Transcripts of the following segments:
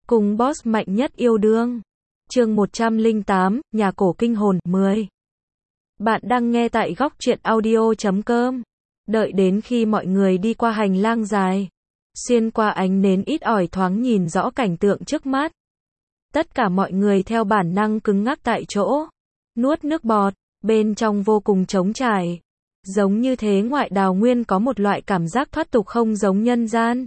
Cùng boss mạnh nhất yêu đương. Chương 108, Nhà cổ kinh hồn 10. Bạn đang nghe tại góc truyện audio.com. Đợi đến khi mọi người đi qua hành lang dài, xuyên qua ánh nến ít ỏi thoáng nhìn rõ cảnh tượng trước mắt. Tất cả mọi người theo bản năng cứng ngắc tại chỗ, nuốt nước bọt, bên trong vô cùng trống trải. Giống như thế ngoại đào nguyên có một loại cảm giác thoát tục không giống nhân gian.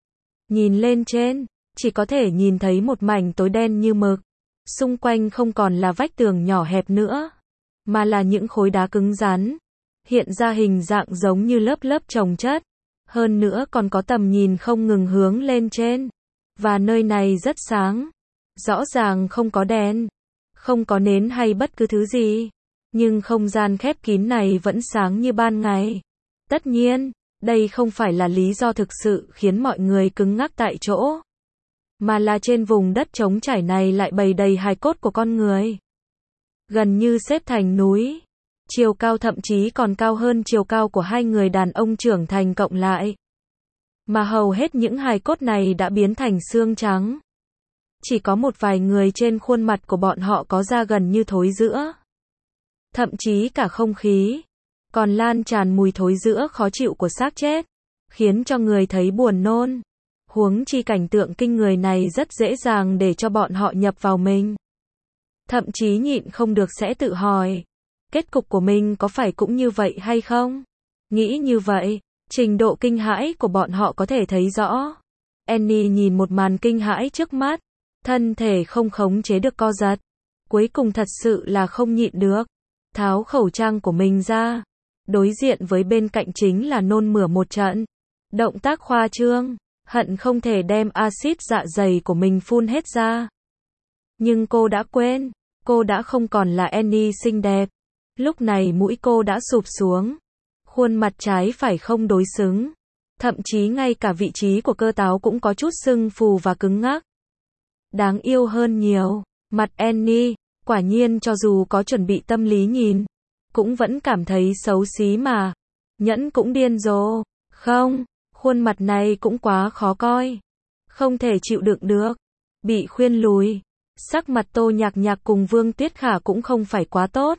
Nhìn lên trên, chỉ có thể nhìn thấy một mảnh tối đen như mực. Xung quanh không còn là vách tường nhỏ hẹp nữa, mà là những khối đá cứng rắn, hiện ra hình dạng giống như lớp lớp chồng chất. Hơn nữa còn có tầm nhìn không ngừng hướng lên trên. Và nơi này rất sáng. Rõ ràng không có đèn, không có nến hay bất cứ thứ gì. Nhưng không gian khép kín này vẫn sáng như ban ngày. Tất nhiên, đây không phải là lý do thực sự khiến mọi người cứng ngắc tại chỗ, mà là trên vùng đất trống trải này lại bày đầy hài cốt của con người. Gần như xếp thành núi. Chiều cao thậm chí còn cao hơn chiều cao của hai người đàn ông trưởng thành cộng lại. Mà hầu hết những hài cốt này đã biến thành xương trắng. Chỉ có một vài người trên khuôn mặt của bọn họ có da gần như thối rữa. Thậm chí cả không khí còn lan tràn mùi thối rữa khó chịu của xác chết, khiến cho người thấy buồn nôn. Huống chi cảnh tượng kinh người này rất dễ dàng để cho bọn họ nhập vào mình. Thậm chí nhịn không được sẽ tự hỏi, kết cục của mình có phải cũng như vậy hay không? Nghĩ như vậy, trình độ kinh hãi của bọn họ có thể thấy rõ. Annie nhìn một màn kinh hãi trước mắt, thân thể không khống chế được co giật. Cuối cùng thật sự là không nhịn được, tháo khẩu trang của mình ra. Đối diện với bên cạnh chính là nôn mửa một trận. Động tác khoa trương, hận không thể đem axit dạ dày của mình phun hết ra. Nhưng cô đã quên, cô đã không còn là Annie xinh đẹp. Lúc này mũi cô đã sụp xuống, khuôn mặt trái phải không đối xứng, thậm chí ngay cả vị trí của cơ táo cũng có chút sưng phù và cứng ngắc. Đáng yêu hơn nhiều, mặt Annie, quả nhiên cho dù có chuẩn bị tâm lý nhìn, cũng vẫn cảm thấy xấu xí mà. Nhẫn cũng điên rồ, không, khuôn mặt này cũng quá khó coi, không thể chịu đựng được. Bị khuyên lùi, sắc mặt Tô Nhạc Nhạc cùng Vương Tuyết Khả cũng không phải quá tốt.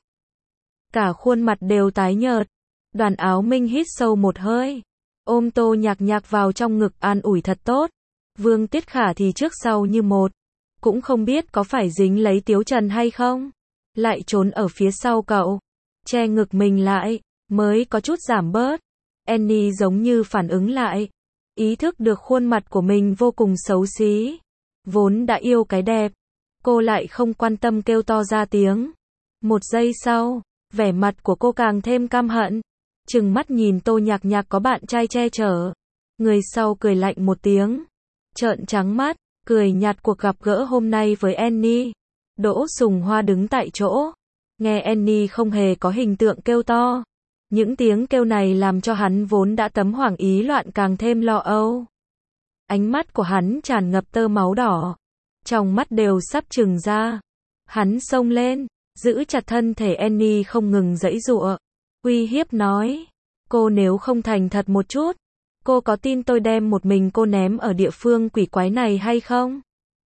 Cả khuôn mặt đều tái nhợt. Đoàn Áo Minh hít sâu một hơi, ôm Tô Nhạc Nhạc vào trong ngực an ủi thật tốt. Vương Tuyết Khả thì trước sau như một, cũng không biết có phải dính lấy Tiếu Trần hay không, lại trốn ở phía sau cậu, che ngực mình lại, mới có chút giảm bớt. Annie giống như phản ứng lại, ý thức được khuôn mặt của mình vô cùng xấu xí. Vốn đã yêu cái đẹp, cô lại không quan tâm kêu to ra tiếng. Một giây sau, vẻ mặt của cô càng thêm căm hận, trừng mắt nhìn Tô Nhạc Nhạc có bạn trai che chở. Người sau cười lạnh một tiếng, trợn trắng mắt, cười nhạt cuộc gặp gỡ hôm nay với Annie. Đỗ Sùng Hoa đứng tại chỗ, nghe Annie không hề có hình tượng kêu to. Những tiếng kêu này làm cho hắn vốn đã tấm hoảng ý loạn càng thêm lo âu. Ánh mắt của hắn tràn ngập tơ máu đỏ, trong mắt đều sắp trừng ra. Hắn xông lên, giữ chặt thân thể Annie không ngừng giãy giụa, uy hiếp nói, cô nếu không thành thật một chút, cô có tin tôi đem một mình cô ném ở địa phương quỷ quái này hay không?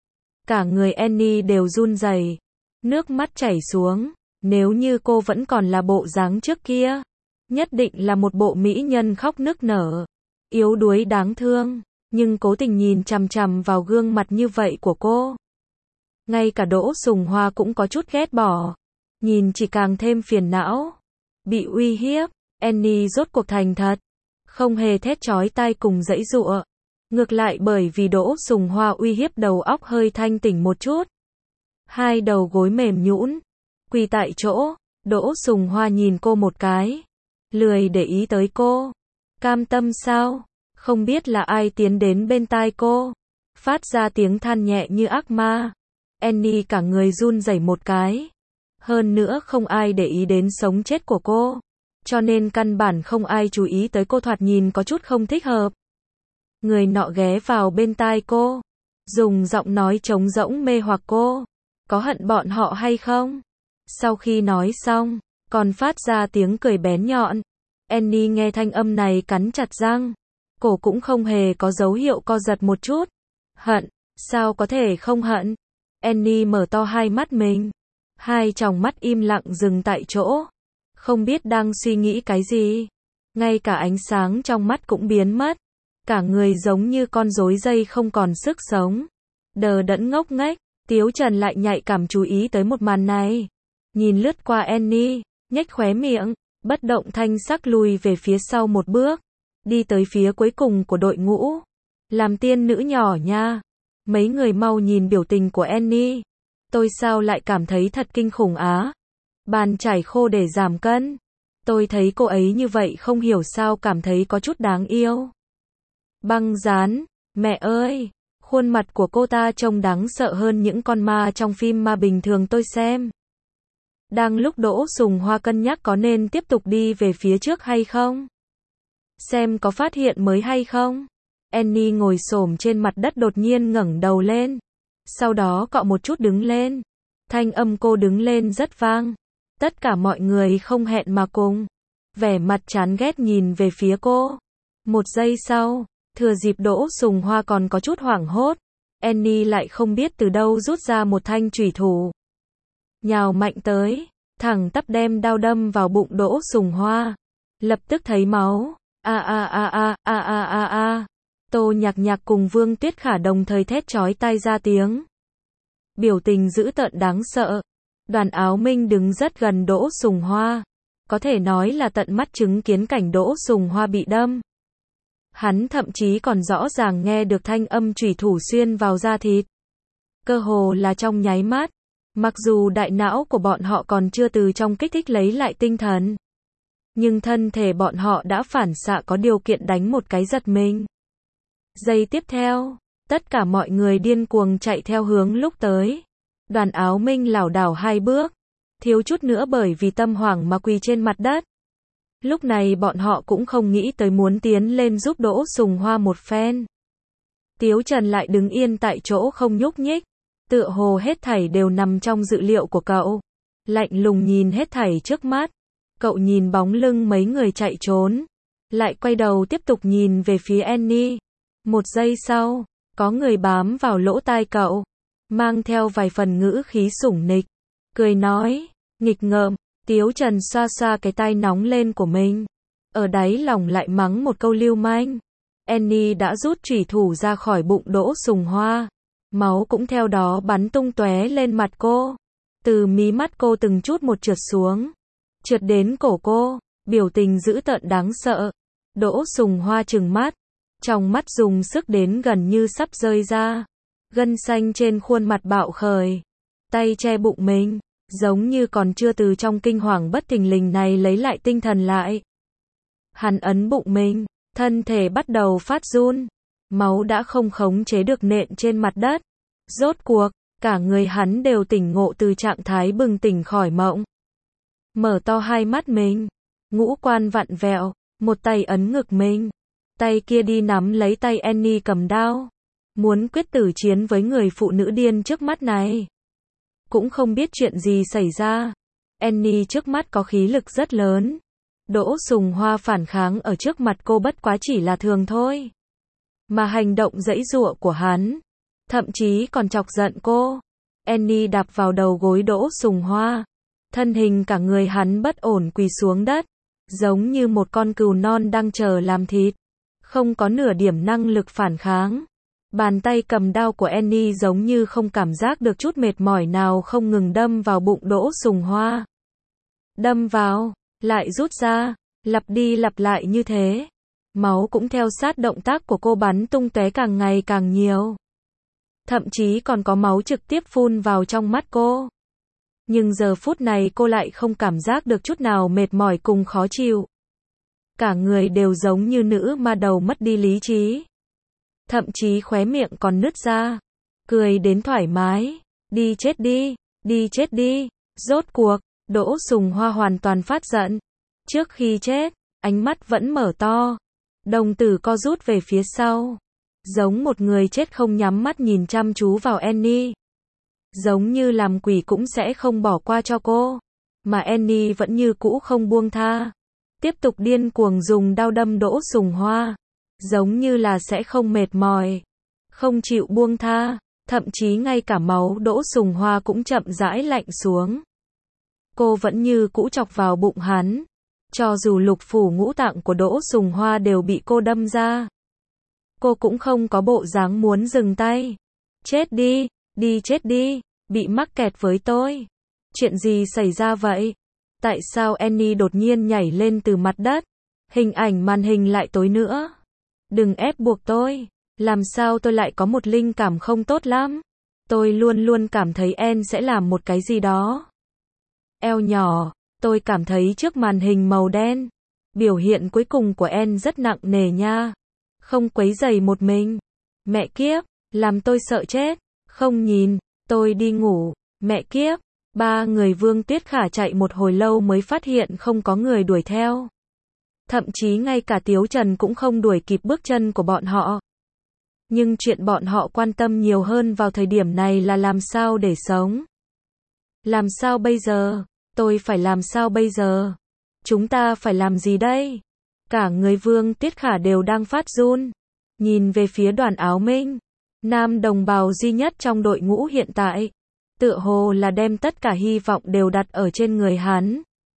Cả người Annie đều run rẩy, nước mắt chảy xuống. Nếu như cô vẫn còn là bộ dáng trước kia, nhất định là một bộ mỹ nhân khóc nức nở, yếu đuối đáng thương, nhưng cố tình nhìn chằm chằm vào gương mặt như vậy của cô. Ngay cả Đỗ Sùng Hoa cũng có chút ghét bỏ, nhìn chỉ càng thêm phiền não. Bị uy hiếp, Annie rốt cuộc thành thật, không hề thét chói tai cùng giãy giụa. Ngược lại bởi vì Đỗ Sùng Hoa uy hiếp đầu óc hơi thanh tỉnh một chút. Hai đầu gối mềm nhũn, quỳ tại chỗ. Đỗ Sùng Hoa nhìn cô một cái, lười để ý tới cô. Cam tâm sao? Không biết là ai tiến đến bên tai cô, phát ra tiếng than nhẹ như ác ma. Annie cả người run rẩy một cái. Hơn nữa không ai để ý đến sống chết của cô, cho nên căn bản không ai chú ý tới cô thoạt nhìn có chút không thích hợp. Người nọ ghé vào bên tai cô, dùng giọng nói trống rỗng mê hoặc cô. Có hận bọn họ hay không? Sau khi nói xong, còn phát ra tiếng cười bén nhọn. Annie nghe thanh âm này cắn chặt răng, cổ cũng không hề có dấu hiệu co giật một chút. Hận, Sao có thể không hận? Annie mở to hai mắt mình. Hai tròng mắt im lặng dừng tại chỗ. Không biết đang suy nghĩ cái gì. Ngay cả ánh sáng trong mắt cũng biến mất. Cả người giống như con rối dây không còn sức sống. Đờ đẫn ngốc nghếch. Tiếu Trần lại nhạy cảm chú ý tới một màn này. Nhìn lướt qua Annie, nhếch khóe miệng, bất động thanh sắc lùi về phía sau một bước. Đi tới phía cuối cùng của đội ngũ. Làm tiên nữ nhỏ nha. Mấy người mau nhìn biểu tình của Annie. Tôi sao lại cảm thấy thật kinh khủng á. Bàn chải khô để giảm cân. Tôi thấy cô ấy như vậy không hiểu sao cảm thấy có chút đáng yêu. Băng dán, mẹ ơi, khuôn mặt của cô ta trông đáng sợ hơn những con ma trong phim ma bình thường tôi xem. Đang lúc Đỗ Sùng Hoa cân nhắc có nên tiếp tục đi về phía trước hay không? Xem có phát hiện mới hay không? Annie ngồi xổm trên mặt đất đột nhiên ngẩng đầu lên. Sau đó cọ một chút đứng lên. Thanh âm cô đứng lên rất vang. Tất cả mọi người không hẹn mà cùng. Vẻ mặt chán ghét nhìn về phía cô. Một giây sau, thừa dịp Đỗ Sùng Hoa còn có chút hoảng hốt. Annie lại không biết từ đâu rút ra một thanh chủy thủ. Nhào mạnh tới, thẳng tắp đem đao đâm vào bụng Đỗ Sùng Hoa. Lập tức thấy máu. Tô Nhạc Nhạc cùng Vương Tuyết Khả đồng thời thét chói tai ra tiếng. Biểu tình dữ tợn đáng sợ. Đoàn Áo Minh đứng rất gần Đỗ Sùng Hoa. Có thể nói là tận mắt chứng kiến cảnh Đỗ Sùng Hoa bị đâm. Hắn thậm chí còn rõ ràng nghe được thanh âm chủy thủ xuyên vào da thịt. Cơ hồ là trong nháy mắt. Mặc dù đại não của bọn họ còn chưa từ trong kích thích lấy lại tinh thần. Nhưng thân thể bọn họ đã phản xạ có điều kiện đánh một cái giật mình. Giây tiếp theo, tất cả mọi người điên cuồng chạy theo hướng lúc tới. Đoàn Áo Minh lảo đảo hai bước, thiếu chút nữa bởi vì tâm hoảng mà quỳ trên mặt đất. Lúc này bọn họ cũng không nghĩ tới muốn tiến lên giúp Đỗ Sùng Hoa một phen. Tiếu Trần lại đứng yên tại chỗ không nhúc nhích, tựa hồ hết thảy đều nằm trong dự liệu của cậu. Lạnh lùng nhìn hết thảy trước mắt, cậu nhìn bóng lưng mấy người chạy trốn, lại quay đầu tiếp tục nhìn về phía Annie. Một giây sau, có người bám vào lỗ tai cậu, mang theo vài phần ngữ khí sủng nịch, cười nói, nghịch ngợm. Tiếu Trần xoa xoa cái tai nóng lên của mình, ở đáy lòng lại mắng một câu lưu manh. Annie đã rút chủy thủ ra khỏi bụng Đỗ Sùng Hoa, máu cũng theo đó bắn tung tóe lên mặt cô. Từ mí mắt cô từng chút một trượt xuống, trượt đến cổ cô, biểu tình dữ tợn đáng sợ. Đỗ Sùng Hoa trừng mắt, trong mắt dùng sức đến gần như sắp rơi ra. Gân xanh trên khuôn mặt bạo khởi, tay che bụng mình, giống như còn chưa từ trong kinh hoàng bất thình lình này lấy lại tinh thần lại. Hắn ấn bụng mình, thân thể bắt đầu phát run, máu đã không khống chế được nện trên mặt đất. Rốt cuộc, cả người hắn đều tỉnh ngộ từ trạng thái bừng tỉnh khỏi mộng. Mở to hai mắt mình, ngũ quan vặn vẹo, một tay ấn ngực mình, tay kia đi nắm lấy tay Annie cầm đao, muốn quyết tử chiến với người phụ nữ điên trước mắt này. Cũng không biết chuyện gì xảy ra. Annie trước mắt có khí lực rất lớn. Đỗ Sùng Hoa phản kháng ở trước mặt cô bất quá chỉ là thường thôi. Mà hành động giãy giụa của hắn, thậm chí còn chọc giận cô. Annie đạp vào đầu gối Đỗ Sùng Hoa. Thân hình cả người hắn bất ổn quỳ xuống đất. Giống như một con cừu non đang chờ làm thịt. Không có nửa điểm năng lực phản kháng. Bàn tay cầm đao của Annie giống như không cảm giác được chút mệt mỏi nào không ngừng đâm vào bụng Đỗ Sùng Hoa. Đâm vào, lại rút ra, lặp đi lặp lại như thế. Máu cũng theo sát động tác của cô bắn tung tóe càng ngày càng nhiều. Thậm chí còn có máu trực tiếp phun vào trong mắt cô. Nhưng giờ phút này cô lại không cảm giác được chút nào mệt mỏi cùng khó chịu. Cả người đều giống như nữ ma đầu mất đi lý trí. Thậm chí khóe miệng còn nứt ra. Cười đến thoải mái. Đi chết đi, đi chết đi. Rốt cuộc, Đỗ Sùng Hoa hoàn toàn phát giận. Trước khi chết, ánh mắt vẫn mở to. Đồng tử co rút về phía sau. Giống một người chết không nhắm mắt nhìn chăm chú vào Annie. Giống như làm quỷ cũng sẽ không bỏ qua cho cô. Mà Annie vẫn như cũ không buông tha. Tiếp tục điên cuồng dùng đao đâm Đỗ Sùng Hoa. Giống như là sẽ không mệt mỏi. Không chịu buông tha. Thậm chí ngay cả máu Đỗ Sùng Hoa cũng chậm rãi lạnh xuống. Cô vẫn như cũ chọc vào bụng hắn. Cho dù lục phủ ngũ tạng của Đỗ Sùng Hoa đều bị cô đâm ra. Cô cũng không có bộ dáng muốn dừng tay. Chết đi, đi chết đi, bị mắc kẹt với tôi. Chuyện gì xảy ra vậy? Tại sao Annie đột nhiên nhảy lên từ mặt đất? Hình ảnh màn hình lại tối nữa. Đừng ép buộc tôi. Làm sao tôi lại có một linh cảm không tốt lắm? Tôi luôn luôn cảm thấy Anne sẽ làm một cái gì đó. Eo nhỏ, tôi cảm thấy trước màn hình màu đen. Biểu hiện cuối cùng của Anne rất nặng nề nha. Không quấy rầy một mình. Mẹ kiếp, làm tôi sợ chết. Không nhìn, tôi đi ngủ. Mẹ kiếp, ba người Vương Tuyết Khả chạy một hồi lâu mới phát hiện không có người đuổi theo. Thậm chí ngay cả Tiếu Trần cũng không đuổi kịp bước chân của bọn họ. Nhưng chuyện bọn họ quan tâm nhiều hơn vào thời điểm này là làm sao để sống. Làm sao bây giờ? Tôi phải làm sao bây giờ? Chúng ta phải làm gì đây? Cả người Vương Tuyết Khả đều đang phát run. Nhìn về phía Đoàn Áo Minh, nam đồng bào duy nhất trong đội ngũ hiện tại. Tựa hồ là đem tất cả hy vọng đều đặt ở trên người hắn.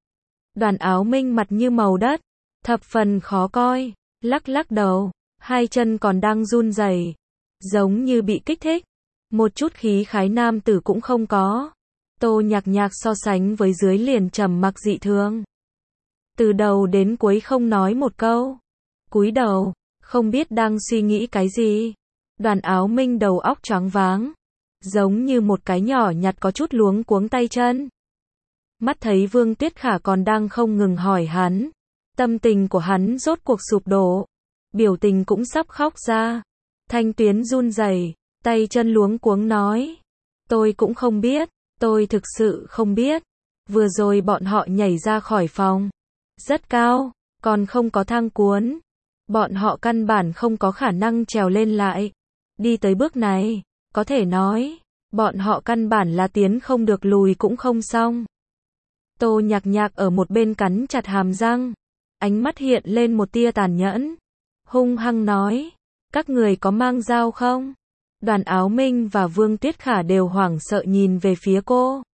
Đoàn Áo Minh mặt như màu đất, thập phần khó coi, lắc lắc đầu, hai chân còn đang run rẩy, giống như bị kích thích. Một chút khí khái nam tử cũng không có. Tô Nhạc Nhạc so sánh với dưới liền trầm mặc dị thường. Từ đầu đến cuối không nói một câu. Cúi đầu, không biết đang suy nghĩ cái gì. Đoàn Áo Minh đầu óc choáng váng, giống như một cái nhỏ nhặt có chút luống cuống tay chân. Mắt thấy Vương Tuyết Khả còn đang không ngừng hỏi hắn. Tâm tình của hắn rốt cuộc sụp đổ. Biểu tình cũng sắp khóc ra. Thanh tuyến run rẩy, tay chân luống cuống nói. Tôi cũng không biết, tôi thực sự không biết. Vừa rồi bọn họ nhảy ra khỏi phòng. Rất cao, còn không có thang cuốn. Bọn họ căn bản không có khả năng trèo lên lại. Đi tới bước này, có thể nói, bọn họ căn bản là tiến không được lùi cũng không xong. Tô Nhạc Nhạc ở một bên cắn chặt hàm răng. Ánh mắt hiện lên một tia tàn nhẫn. Hung hăng nói, các người có mang dao không? Đoàn Áo Minh và Vương Tuyết Khả đều hoảng sợ nhìn về phía cô.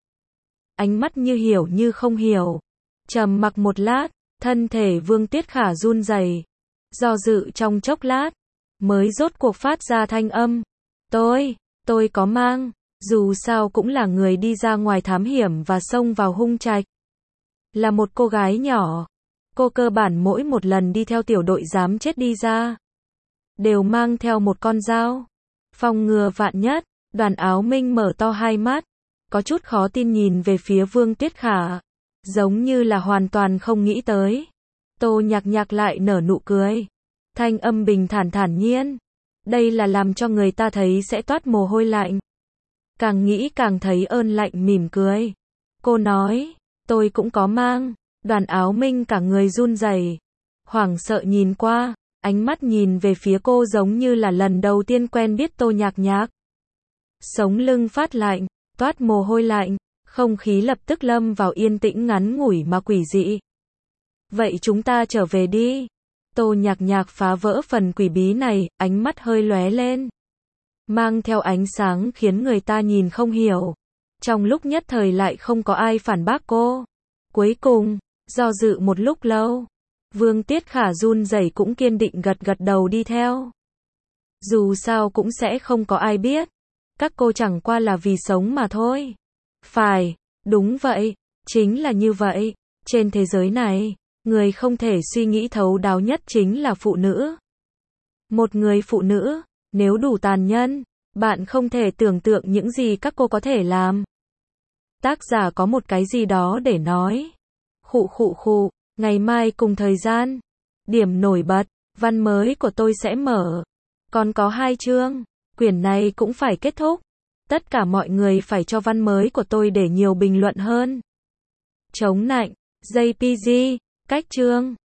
Ánh mắt như hiểu như không hiểu. Trầm mặc một lát, thân thể Vương Tuyết Khả run rẩy, do dự trong chốc lát, mới rốt cuộc phát ra thanh âm. Tôi có mang, dù sao cũng là người đi ra ngoài thám hiểm và xông vào hung trạch. Là một cô gái nhỏ, cô cơ bản mỗi một lần đi theo tiểu đội dám chết đi ra, đều mang theo một con dao. Phòng ngừa vạn nhất. Đoàn Áo Minh mở to hai mắt, có chút khó tin nhìn về phía Vương Tuyết Khả, giống như là hoàn toàn không nghĩ tới. Tô Nhạc Nhạc lại nở nụ cười, thanh âm bình thản thản nhiên. Đây là làm cho người ta thấy sẽ toát mồ hôi lạnh. Càng nghĩ càng thấy ơn lạnh mỉm cười. Cô nói, tôi cũng có mang. Đoàn Áo Minh cả người run rẩy, hoảng sợ nhìn qua, ánh mắt nhìn về phía cô giống như là lần đầu tiên quen biết Tô Nhạc Nhạc. Sống lưng phát lạnh, toát mồ hôi lạnh, không khí lập tức lâm vào yên tĩnh ngắn ngủi mà quỷ dị. Vậy chúng ta trở về đi. Tô Nhạc Nhạc phá vỡ phần quỷ bí này, ánh mắt hơi lóe lên, mang theo ánh sáng khiến người ta nhìn không hiểu. Trong lúc nhất thời lại không có ai phản bác cô. Cuối cùng, do dự một lúc lâu, Vương Tuyết Khả run rẩy cũng kiên định gật gật đầu đi theo. Dù sao cũng sẽ không có ai biết. Các cô chẳng qua là vì sống mà thôi. Phải, đúng vậy, chính là như vậy. Trên thế giới này, người không thể suy nghĩ thấu đáo nhất chính là phụ nữ. Một người phụ nữ, nếu đủ tàn nhẫn, bạn không thể tưởng tượng những gì các cô có thể làm. Tác giả có một cái gì đó để nói. Khụ, ngày mai cùng thời gian. Điểm nổi bật, văn mới của tôi sẽ mở. Còn có 2 chương, quyển này cũng phải kết thúc. Tất cả mọi người phải cho văn mới của tôi để nhiều bình luận hơn. Chống nạnh, JPG, cách chương.